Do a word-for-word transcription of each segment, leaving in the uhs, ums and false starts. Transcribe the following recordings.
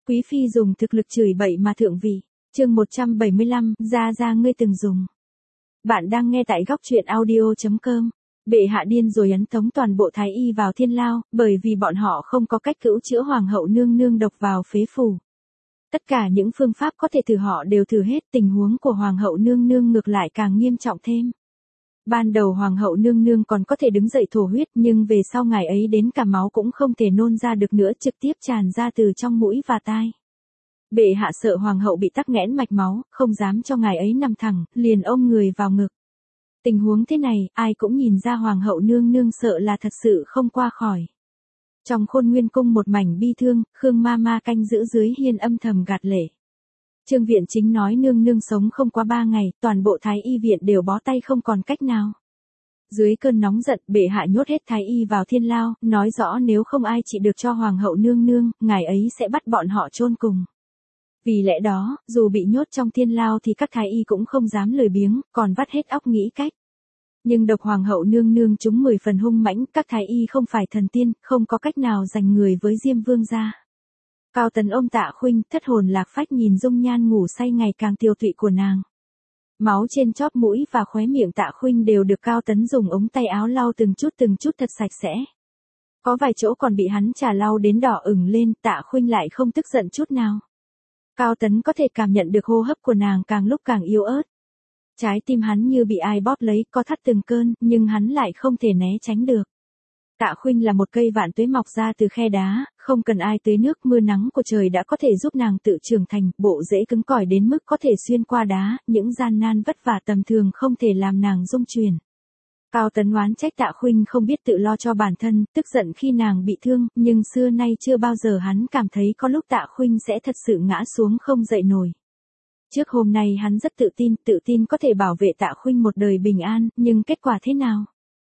Quý phi dùng thực lực chửi bậy mà thượng vị. Chương một trăm bảy mươi lăm, ra ra ngươi từng dùng. Bạn đang nghe tại góc truyện audio chấm com. Bệ hạ điên rồi ấn tống toàn bộ thái y vào thiên lao, bởi vì bọn họ không có cách cứu chữa hoàng hậu nương nương độc vào phế phủ. Tất cả những phương pháp có thể thử họ đều thử hết, tình huống của hoàng hậu nương nương ngược lại càng nghiêm trọng thêm. Ban đầu hoàng hậu nương nương còn có thể đứng dậy thổ huyết, nhưng về sau ngày ấy đến cả máu cũng không thể nôn ra được nữa, trực tiếp tràn ra từ trong mũi và tai. Bệ hạ sợ hoàng hậu bị tắc nghẽn mạch máu, không dám cho ngài ấy nằm thẳng, liền ôm người vào ngực. Tình huống thế này, ai cũng nhìn ra hoàng hậu nương nương sợ là thật sự không qua khỏi. Trong Khôn Nguyên cung một mảnh bi thương, Khương ma ma canh giữ dưới hiên âm thầm gạt lệ. Trương viện chính nói nương nương sống không qua ba ngày, toàn bộ thái y viện đều bó tay không còn cách nào. Dưới cơn nóng giận, bệ hạ nhốt hết thái y vào thiên lao, nói rõ nếu không ai trị được cho hoàng hậu nương nương, ngài ấy sẽ bắt bọn họ chôn cùng. Vì lẽ đó, dù bị nhốt trong thiên lao thì các thái y cũng không dám lười biếng, còn vắt hết óc nghĩ cách. Nhưng độc hoàng hậu nương nương chúng mười phần hung mãnh, các thái y không phải thần tiên, không có cách nào giành người với Diêm Vương gia. Cao Tấn ôm Tạ Khuynh, thất hồn lạc phách nhìn dung nhan ngủ say ngày càng tiêu tụy của nàng. Máu trên chóp mũi và khóe miệng Tạ Khuynh đều được Cao Tấn dùng ống tay áo lau từng chút từng chút thật sạch sẽ. Có vài chỗ còn bị hắn chà lau đến đỏ ửng lên, Tạ Khuynh lại không tức giận chút nào. Cao Tấn có thể cảm nhận được hô hấp của nàng càng lúc càng yếu ớt. Trái tim hắn như bị ai bóp lấy, co thắt từng cơn, nhưng hắn lại không thể né tránh được. Tạ Khuynh là một cây vạn tuế mọc ra từ khe đá, không cần ai tưới nước, mưa nắng của trời đã có thể giúp nàng tự trưởng thành, bộ rễ cứng cỏi đến mức có thể xuyên qua đá, những gian nan vất vả tầm thường không thể làm nàng rung chuyển. Cao Tấn oán trách Tạ Khuynh không biết tự lo cho bản thân, tức giận khi nàng bị thương, nhưng xưa nay chưa bao giờ hắn cảm thấy có lúc Tạ Khuynh sẽ thật sự ngã xuống không dậy nổi. Trước hôm nay hắn rất tự tin, tự tin có thể bảo vệ Tạ Khuynh một đời bình an, nhưng kết quả thế nào?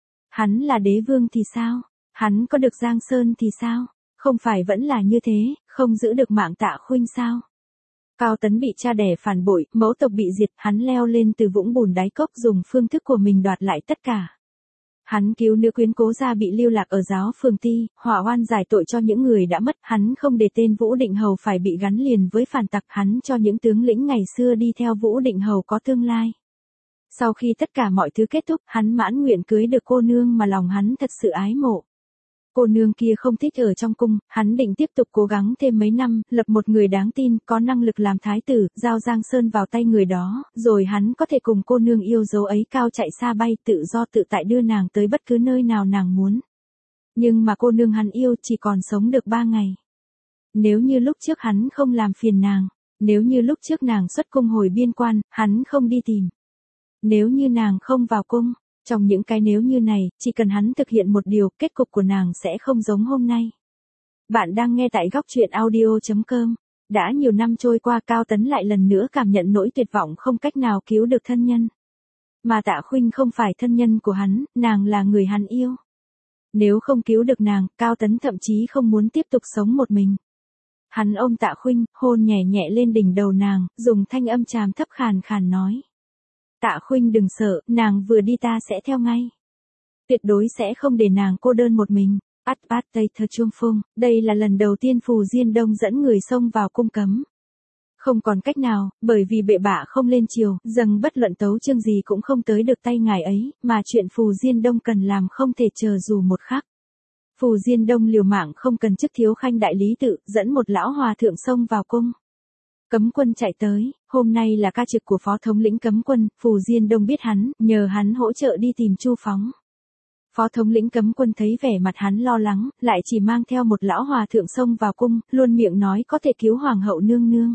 Hắn là đế vương thì sao? Hắn có được Giang Sơn thì sao? Không phải vẫn là như thế, không giữ được mạng Tạ Khuynh sao? Cao Tấn bị cha đẻ phản bội, mẫu tộc bị diệt, hắn leo lên từ vũng bùn đáy cốc dùng phương thức của mình đoạt lại tất cả. Hắn cứu nữ quyến Cố gia bị lưu lạc ở giáo phường Ti, hỏa oan giải tội cho những người đã mất, hắn không để tên Vũ Định Hầu phải bị gắn liền với phản tặc, hắn cho những tướng lĩnh ngày xưa đi theo Vũ Định Hầu có tương lai. Sau khi tất cả mọi thứ kết thúc, hắn mãn nguyện cưới được cô nương mà lòng hắn thật sự ái mộ. Cô nương kia không thích ở trong cung, hắn định tiếp tục cố gắng thêm mấy năm, lập một người đáng tin, có năng lực làm thái tử, giao Giang Sơn vào tay người đó, rồi hắn có thể cùng cô nương yêu dấu ấy cao chạy xa bay, tự do tự tại đưa nàng tới bất cứ nơi nào nàng muốn. Nhưng mà cô nương hắn yêu chỉ còn sống được ba ngày. Nếu như lúc trước hắn không làm phiền nàng, nếu như lúc trước nàng xuất cung hồi biên quan, hắn không đi tìm. Nếu như nàng không vào cung. Trong những cái nếu như này, chỉ cần hắn thực hiện một điều, kết cục của nàng sẽ không giống hôm nay. Bạn đang nghe tại góc truyện audio chấm com. Đã nhiều năm trôi qua, Cao Tấn lại lần nữa cảm nhận nỗi tuyệt vọng không cách nào cứu được thân nhân. Mà Tạ Khuynh không phải thân nhân của hắn, nàng là người hắn yêu. Nếu không cứu được nàng, Cao Tấn thậm chí không muốn tiếp tục sống một mình. Hắn ôm Tạ Khuynh, hôn nhẹ nhẹ lên đỉnh đầu nàng, dùng thanh âm tràm thấp khàn khàn nói. Tạ Khuynh đừng sợ, nàng vừa đi ta sẽ theo ngay. Tuyệt đối sẽ không để nàng cô đơn một mình. Át bát tây thơ chuông phung, đây là lần đầu tiên Phù Diên Đông dẫn người xông vào cung cấm. Không còn cách nào, bởi vì bệ bạ không lên triều, dâng bất luận tấu chương gì cũng không tới được tay ngài ấy, mà chuyện Phù Diên Đông cần làm không thể chờ dù một khắc. Phù Diên Đông liều mạng không cần chức thiếu khanh đại lý tự, dẫn một lão hòa thượng xông vào cung. Cấm quân chạy tới, hôm nay là ca trực của phó thống lĩnh cấm quân, Phù Diên Đông biết hắn, nhờ hắn hỗ trợ đi tìm Chu Phóng. Phó thống lĩnh cấm quân thấy vẻ mặt hắn lo lắng, lại chỉ mang theo một lão hòa thượng xông vào cung, luôn miệng nói có thể cứu hoàng hậu nương nương.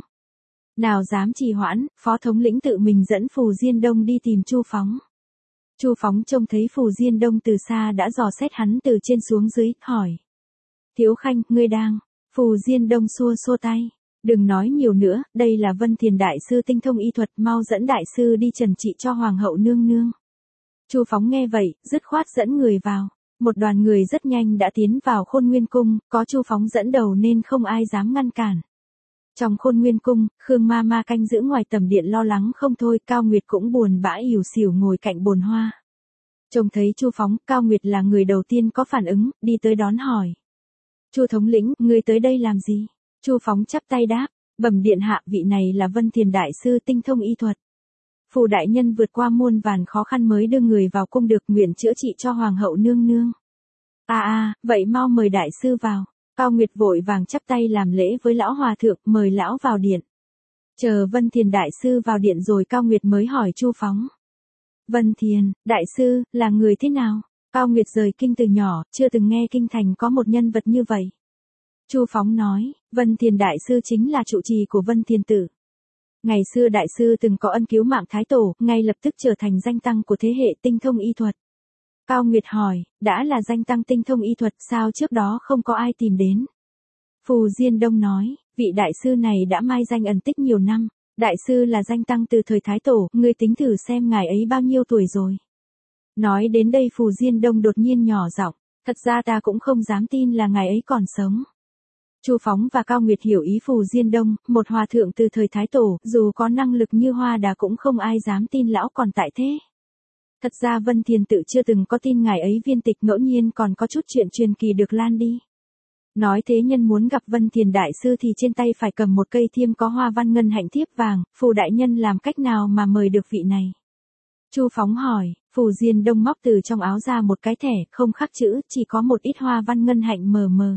Nào dám trì hoãn, phó thống lĩnh tự mình dẫn Phù Diên Đông đi tìm Chu Phóng. Chu Phóng trông thấy Phù Diên Đông từ xa đã dò xét hắn từ trên xuống dưới, hỏi. Thiếu khanh, ngươi đang, Phù Diên Đông xua xua tay. Đừng nói nhiều nữa, đây là Vân Thiền đại sư tinh thông y thuật, mau dẫn đại sư đi trần trị cho hoàng hậu nương nương. Chu Phóng nghe vậy, dứt khoát dẫn người vào. Một đoàn người rất nhanh đã tiến vào Khôn Nguyên cung, có Chu Phóng dẫn đầu nên không ai dám ngăn cản. Trong Khôn Nguyên cung, Khương ma ma canh giữ ngoài tầm điện lo lắng không thôi, Cao Nguyệt cũng buồn bã ỉu xỉu ngồi cạnh bồn hoa. Trông thấy Chu Phóng, Cao Nguyệt là người đầu tiên có phản ứng, đi tới đón hỏi. Chu thống lĩnh, ngươi tới đây làm gì? Chu Phóng chắp tay đáp, bẩm điện hạ, vị này là Vân Thiền đại sư tinh thông y thuật. Phù đại nhân vượt qua muôn vàn khó khăn mới đưa người vào cung được, nguyện chữa trị cho hoàng hậu nương nương. À à, vậy mau mời đại sư vào. Cao Nguyệt vội vàng chắp tay làm lễ với lão hòa thượng, mời lão vào điện. Chờ Vân Thiền đại sư vào điện rồi Cao Nguyệt mới hỏi Chu Phóng. Vân Thiền, đại sư, là người thế nào? Cao Nguyệt rời kinh từ nhỏ, chưa từng nghe kinh thành có một nhân vật như vậy. Chu Phóng nói, Vân Thiền đại sư chính là trụ trì của Vân Thiền tử. Ngày xưa đại sư từng có ân cứu mạng Thái Tổ, ngay lập tức trở thành danh tăng của thế hệ tinh thông y thuật. Cao Nguyệt hỏi, đã là danh tăng tinh thông y thuật sao trước đó không có ai tìm đến? Phù Diên Đông nói, vị đại sư này đã mai danh ẩn tích nhiều năm, đại sư là danh tăng từ thời Thái Tổ, ngươi tính thử xem ngài ấy bao nhiêu tuổi rồi. Nói đến đây Phù Diên Đông đột nhiên nhỏ giọng, thật ra ta cũng không dám tin là ngài ấy còn sống. Chu Phóng và Cao Nguyệt hiểu ý Phù Diên Đông, một hòa thượng từ thời Thái Tổ, dù có năng lực như Hoa Đà cũng không ai dám tin lão còn tại thế. Thật ra Vân Thiền tự chưa từng có tin ngài ấy viên tịch, ngẫu nhiên còn có chút chuyện truyền kỳ được lan đi. Nói thế nhân muốn gặp Vân Thiền đại sư thì trên tay phải cầm một cây thiêm có hoa văn ngân hạnh thiếp vàng, Phù đại nhân làm cách nào mà mời được vị này? Chu Phóng hỏi, Phù Diên Đông móc từ trong áo ra một cái thẻ, không khắc chữ, chỉ có một ít hoa văn ngân hạnh mờ mờ.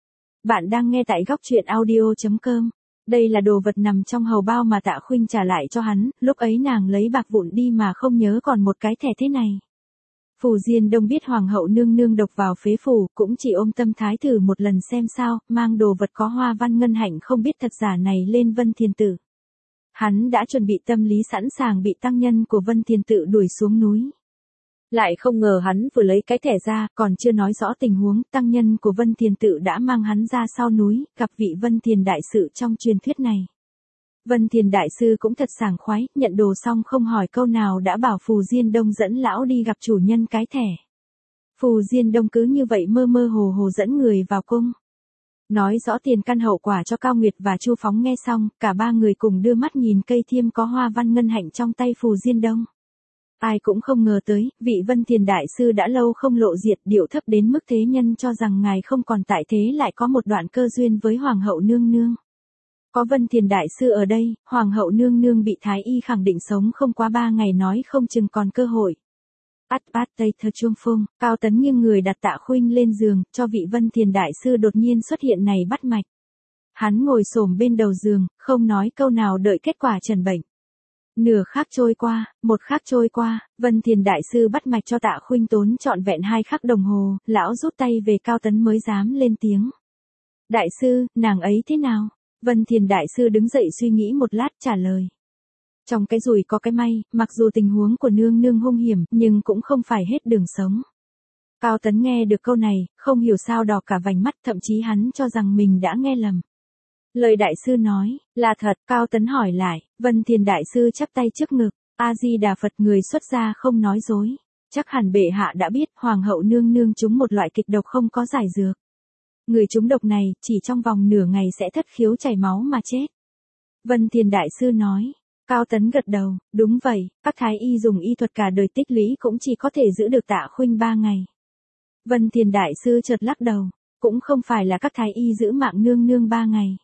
Bạn đang nghe tại góc truyện audio chấm com. Đây là đồ vật nằm trong hầu bao mà Tạ Khuynh trả lại cho hắn, lúc ấy nàng lấy bạc vụn đi mà không nhớ còn một cái thẻ thế này. Phù Diên Đông biết hoàng hậu nương nương độc vào phế phủ, cũng chỉ ôm tâm thái thử một lần xem sao, mang đồ vật có hoa văn ngân hạnh không biết thật giả này lên Vân Thiền tử. Hắn đã chuẩn bị tâm lý sẵn sàng bị tăng nhân của Vân Thiền tự đuổi xuống núi. Lại không ngờ hắn vừa lấy cái thẻ ra, còn chưa nói rõ tình huống, tăng nhân của Vân Thiền tự đã mang hắn ra sau núi, gặp vị Vân Thiền đại sự trong truyền thuyết này. Vân Thiền đại sư cũng thật sảng khoái, nhận đồ xong không hỏi câu nào đã bảo Phù Diên Đông dẫn lão đi gặp chủ nhân cái thẻ. Phù Diên Đông cứ như vậy mơ mơ hồ hồ dẫn người vào cung. Nói rõ tiền căn hậu quả cho Cao Nguyệt và Chu Phóng nghe xong, cả ba người cùng đưa mắt nhìn cây thiêm có hoa văn ngân hạnh trong tay Phù Diên Đông. Ai cũng không ngờ tới, vị Vân Thiền đại sư đã lâu không lộ diệt, điệu thấp đến mức thế nhân cho rằng ngài không còn tại thế lại có một đoạn cơ duyên với hoàng hậu nương nương. Có Vân Thiền đại sư ở đây, hoàng hậu nương nương bị thái y khẳng định sống không quá ba ngày, nói không chừng còn cơ hội. Át bát tây thơ chuông phung, Cao Tấn nghiêng người đặt Tạ Khuynh lên giường, cho vị Vân Thiền đại sư đột nhiên xuất hiện này bắt mạch. Hắn ngồi xổm bên đầu giường, không nói câu nào đợi kết quả trần bệnh. Nửa khắc trôi qua, một khắc trôi qua, Vân Thiền đại sư bắt mạch cho Tạ Khuynh tốn trọn vẹn hai khắc đồng hồ, lão rút tay về, Cao Tấn mới dám lên tiếng. Đại sư, nàng ấy thế nào? Vân Thiền đại sư đứng dậy suy nghĩ một lát trả lời. Trong cái rủi có cái may, mặc dù tình huống của nương nương hung hiểm, nhưng cũng không phải hết đường sống. Cao Tấn nghe được câu này, không hiểu sao đỏ cả vành mắt, thậm chí hắn cho rằng mình đã nghe lầm. Lời đại sư nói, là thật, Cao Tấn hỏi lại, Vân Thiền đại sư chắp tay trước ngực, A-di-đà Phật, người xuất gia không nói dối. Chắc hẳn bệ hạ đã biết, hoàng hậu nương nương trúng một loại kịch độc không có giải dược. Người trúng độc này, chỉ trong vòng nửa ngày sẽ thất khiếu chảy máu mà chết. Vân Thiền đại sư nói, Cao Tấn gật đầu, đúng vậy, các thái y dùng y thuật cả đời tích lũy cũng chỉ có thể giữ được Tạ Khuynh ba ngày. Vân Thiền đại sư chợt lắc đầu, cũng không phải là các thái y giữ mạng nương nương ba ngày.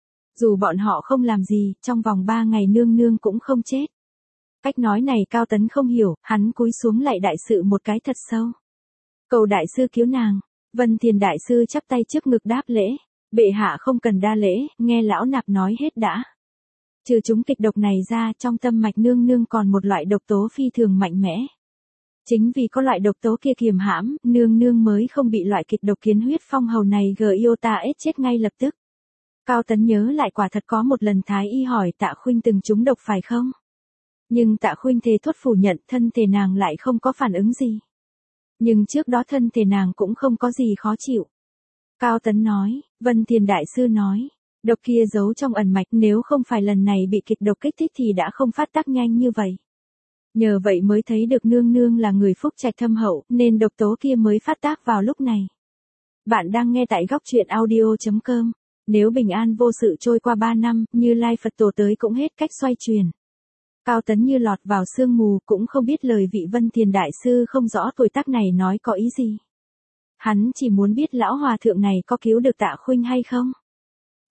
Dù bọn họ không làm gì, trong vòng ba ngày nương nương cũng không chết. Cách nói này Cao Tấn không hiểu, hắn cúi xuống lạy đại sự một cái thật sâu. Cầu đại sư cứu nàng. Vân Thiền đại sư chắp tay trước ngực đáp lễ. Bệ hạ không cần đa lễ, nghe lão nạp nói hết đã. Trừ chúng kịch độc này ra, trong tâm mạch nương nương còn một loại độc tố phi thường mạnh mẽ. Chính vì có loại độc tố kia kiềm hãm, nương nương mới không bị loại kịch độc kiến huyết phong hầu này giota ết chết ngay lập tức. Cao Tấn nhớ lại quả thật có một lần thái y hỏi Tạ Khuynh từng trúng độc phải không? Nhưng Tạ Khuynh thề thốt phủ nhận, thân thể nàng lại không có phản ứng gì. Nhưng trước đó thân thể nàng cũng không có gì khó chịu. Cao Tấn nói, Vân Thiền đại sư nói, độc kia giấu trong ẩn mạch, nếu không phải lần này bị kịch độc kích thích thì đã không phát tác nhanh như vậy. Nhờ vậy mới thấy được nương nương là người phúc trạch thâm hậu, nên độc tố kia mới phát tác vào lúc này. Bạn đang nghe tại góc truyện audio chấm com. Nếu bình an vô sự trôi qua ba năm, Như Lai Phật Tổ tới cũng hết cách xoay chuyển. Cao Tấn như lọt vào sương mù, cũng không biết lời vị Vân Thiền đại sư không rõ tuổi tác này nói có ý gì. Hắn chỉ muốn biết lão hòa thượng này có cứu được Tạ Khuynh hay không.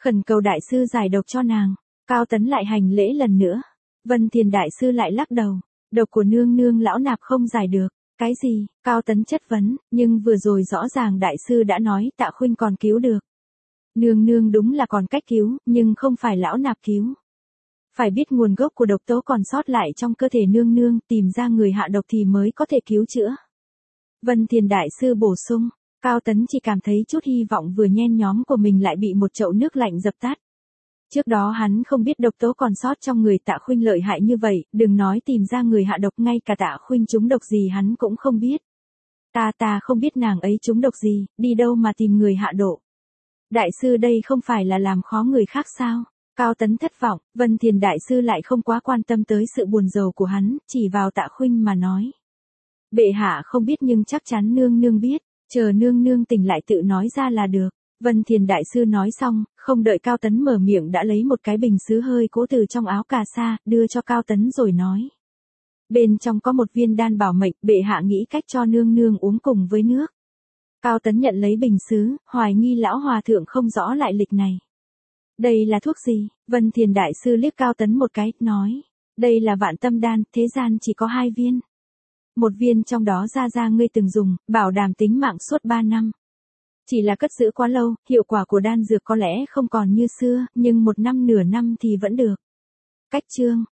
khẩn cầu đại sư giải độc cho nàng. Cao Tấn lại hành lễ lần nữa. Vân Thiền đại sư lại lắc đầu. Độc của nương nương lão nạp không giải được. Cái gì? Cao Tấn chất vấn, nhưng vừa rồi rõ ràng đại sư đã nói Tạ Khuynh còn cứu được. Nương nương đúng là còn cách cứu, nhưng không phải lão nạp cứu. Phải biết nguồn gốc của độc tố còn sót lại trong cơ thể nương nương, tìm ra người hạ độc thì mới có thể cứu chữa. Vân Thiền đại sư bổ sung, Cao Tấn chỉ cảm thấy chút hy vọng vừa nhen nhóm của mình lại bị một chậu nước lạnh dập tắt. Trước đó hắn không biết độc tố còn sót trong người Tạ Khuynh lợi hại như vậy, đừng nói tìm ra người hạ độc, ngay cả Tạ Khuynh trúng độc gì hắn cũng không biết. Ta ta không biết nàng ấy trúng độc gì, đi đâu mà tìm người hạ độ. Đại sư đây không phải là làm khó người khác sao? Cao Tấn thất vọng, Vân Thiền đại sư lại không quá quan tâm tới sự buồn rầu của hắn, chỉ vào Tạ Khuynh mà nói. Bệ hạ không biết nhưng chắc chắn nương nương biết, chờ nương nương tỉnh lại tự nói ra là được. Vân Thiền đại sư nói xong, không đợi Cao Tấn mở miệng đã lấy một cái bình sứ hơi cũ từ trong áo cà sa, đưa cho Cao Tấn rồi nói. Bên trong có một viên đan bảo mệnh, bệ hạ nghĩ cách cho nương nương uống cùng với nước. Cao Tấn nhận lấy bình sứ, hoài nghi lão hòa thượng không rõ lại lịch này. Đây là thuốc gì? Vân Thiền đại sư liếc Cao Tấn một cái, nói. Đây là vạn tâm đan, thế gian chỉ có hai viên. Một viên trong đó ra ra ngươi từng dùng, bảo đảm tính mạng suốt ba năm. Chỉ là cất giữ quá lâu, hiệu quả của đan dược có lẽ không còn như xưa, nhưng một năm nửa năm thì vẫn được. Cách chương